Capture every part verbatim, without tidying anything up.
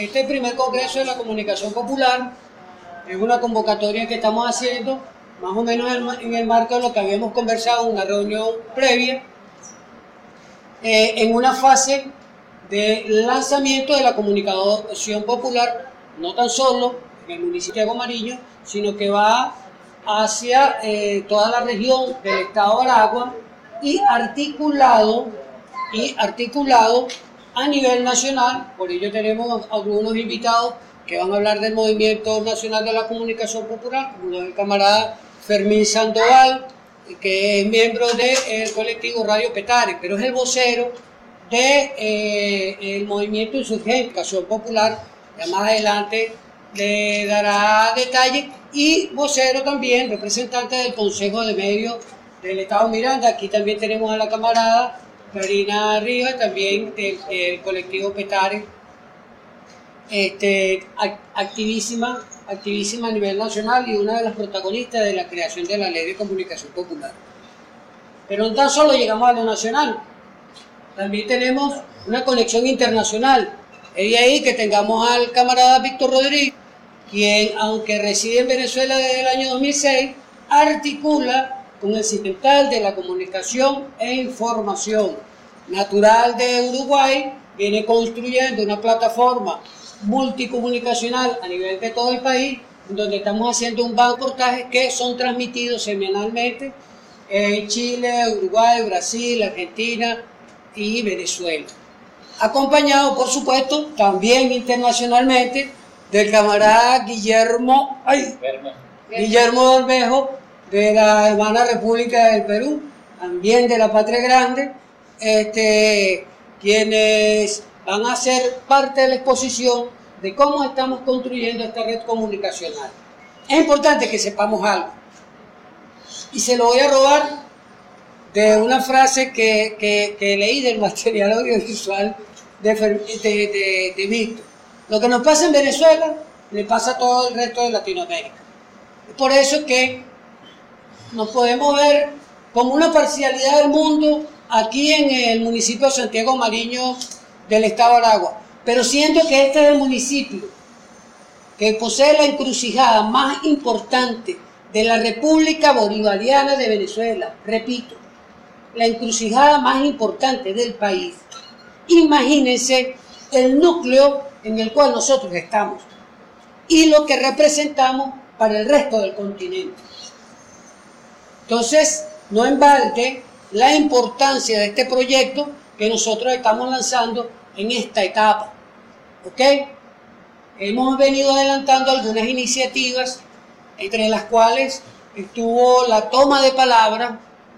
Este primer Congreso de la Comunicación Popular es una convocatoria que estamos haciendo más o menos en el marco de lo que habíamos conversado en una reunión previa, eh, en una fase de lanzamiento de la comunicación popular, no tan solo en el municipio de Gomariño, sino que va hacia eh, toda la región del estado de Aragua y articulado, y articulado a nivel nacional. Por ello tenemos algunos invitados que van a hablar del Movimiento Nacional de la Comunicación Popular, como el camarada Fermín Sandoval, que es miembro del colectivo Radio Petare, pero es el vocero del de, eh, Movimiento Insurgente Comunicación Popular. Ya más adelante le dará detalles, y vocero también, representante del Consejo de Medios del Estado Miranda. Aquí también tenemos a la camarada Karina Rivas, también del, del colectivo Petare, este, activísima, activísima a nivel nacional y una de las protagonistas de la creación de la Ley de Comunicación Popular. Pero no tan solo llegamos a lo nacional, también tenemos una conexión internacional. Es de ahí que tengamos al camarada Víctor Rodríguez, quien, aunque reside en Venezuela desde el año dos mil seis, articula con el Sistema de la Comunicación e Información Natural de Uruguay, viene construyendo una plataforma multicomunicacional a nivel de todo el país, donde estamos haciendo un banco de reportajes que son transmitidos semanalmente en Chile, Uruguay, Brasil, Argentina y Venezuela. Acompañado, por supuesto, también internacionalmente, del camarada Guillermo, ay, Guillermo Bermejo, de la hermana República del Perú, también de la Patria Grande, este, quienes van a ser parte de la exposición de cómo estamos construyendo esta red comunicacional. Es importante que sepamos algo, y se lo voy a robar de una frase que, que, que leí del material audiovisual de, de, de, de Víctor. Lo que nos pasa en Venezuela le pasa a todo el resto de Latinoamérica. Es por eso que nos podemos ver como una parcialidad del mundo aquí en el municipio de Santiago Mariño del estado de Aragua, pero siento que este es el municipio que posee la encrucijada más importante de la República Bolivariana de Venezuela. Repito, la encrucijada más importante del país. Imagínense el núcleo en el cual nosotros estamos y lo que representamos para el resto del continente. Entonces, no en balde la importancia de este proyecto que nosotros estamos lanzando en esta etapa. ¿Ok? Hemos venido adelantando algunas iniciativas, entre las cuales estuvo la toma de palabra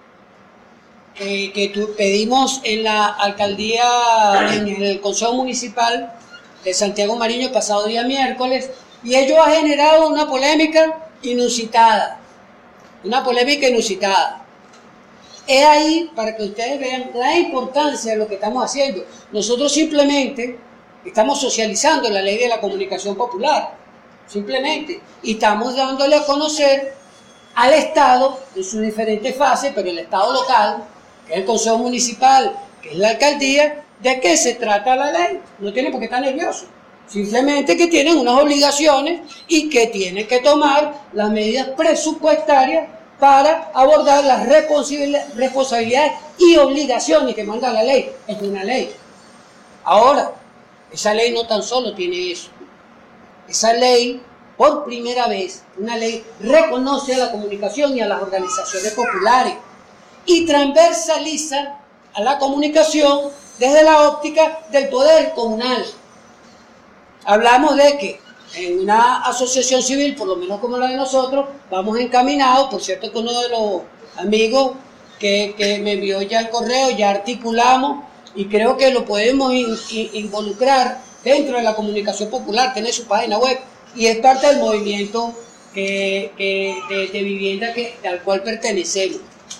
eh, que tu, pedimos en la alcaldía, en el Consejo Municipal de Santiago Mariño el pasado día miércoles, y ello ha generado una polémica inusitada. Una polémica inusitada. Es ahí para que ustedes vean la importancia de lo que estamos haciendo. Nosotros simplemente estamos socializando la Ley de la Comunicación Popular, simplemente, y estamos dándole a conocer al Estado en sus diferentes fases, pero el Estado local, que es el Consejo Municipal, que es la alcaldía, de qué se trata la ley. No tienen por qué estar nerviosos. Simplemente que tienen unas obligaciones y que tienen que tomar las medidas presupuestarias para abordar las responsabilidades y obligaciones que manda la ley. Es una ley. Ahora, esa ley no tan solo tiene eso. Esa ley, por primera vez, una ley reconoce a la comunicación y a las organizaciones populares y transversaliza a la comunicación desde la óptica del poder comunal. Hablamos de que en una asociación civil, por lo menos como la de nosotros, vamos encaminados. Por cierto, que uno de los amigos que, que me envió ya el correo, ya articulamos, y creo que lo podemos in, in, involucrar dentro de la comunicación popular, tiene su página web, y es parte del movimiento que, que, de, de vivienda que, al cual pertenecemos.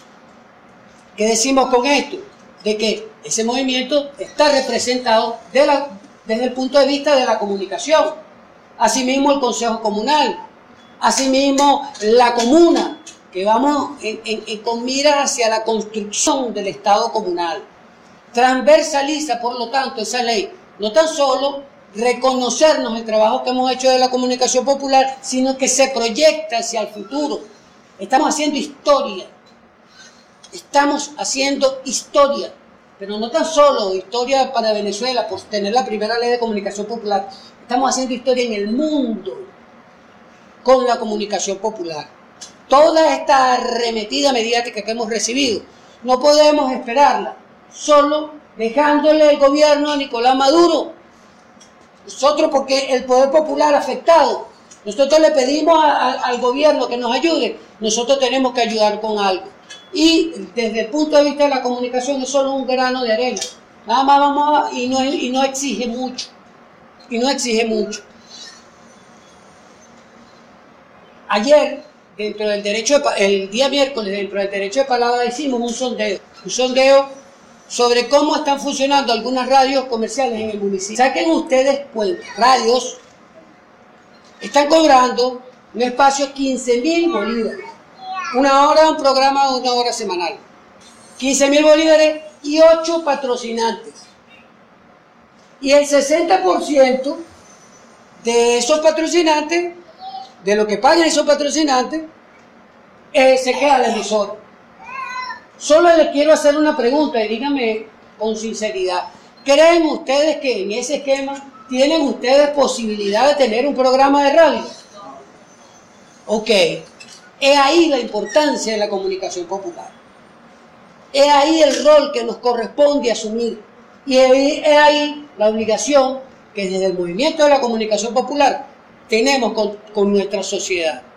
¿Qué decimos con esto? De que ese movimiento está representado de la, desde el punto de vista de la comunicación. Asimismo el Consejo Comunal, asimismo la comuna, que vamos en, en, en, con miras hacia la construcción del Estado comunal. Transversaliza, por lo tanto, esa ley, no tan solo reconocernos el trabajo que hemos hecho de la comunicación popular, sino que se proyecta hacia el futuro. Estamos haciendo historia. Estamos haciendo historia. Pero no tan solo historia para Venezuela por tener la primera ley de comunicación popular. Estamos haciendo historia en el mundo con la comunicación popular. Toda esta arremetida mediática que hemos recibido, no podemos esperarla solo dejándole el gobierno a Nicolás Maduro. Nosotros, porque el poder popular afectado, nosotros le pedimos a, a, al gobierno que nos ayude, nosotros tenemos que ayudar con algo. Y desde el punto de vista de la comunicación es solo un grano de arena. Nada más vamos a, y, no, y no exige mucho. Y no exige mucho. Ayer, dentro del derecho de, el día miércoles, dentro del derecho de palabra, hicimos un sondeo. Un sondeo sobre cómo están funcionando algunas radios comerciales en el municipio. Saquen ustedes cuenta, radios están cobrando un espacio quince mil bolívares. Una hora, un programa de una hora semanal. quince mil bolívares y ocho patrocinantes. Y el sesenta por ciento de esos patrocinantes, de lo que pagan esos patrocinantes, eh, se queda la emisora. Solo les quiero hacer una pregunta y díganme con sinceridad. ¿Creen ustedes que en ese esquema tienen ustedes posibilidad de tener un programa de radio? Ok. Es ahí la importancia de la comunicación popular. Es ahí el rol que nos corresponde asumir. Y es ahí la obligación que desde el movimiento de la comunicación popular tenemos con, con nuestra sociedad.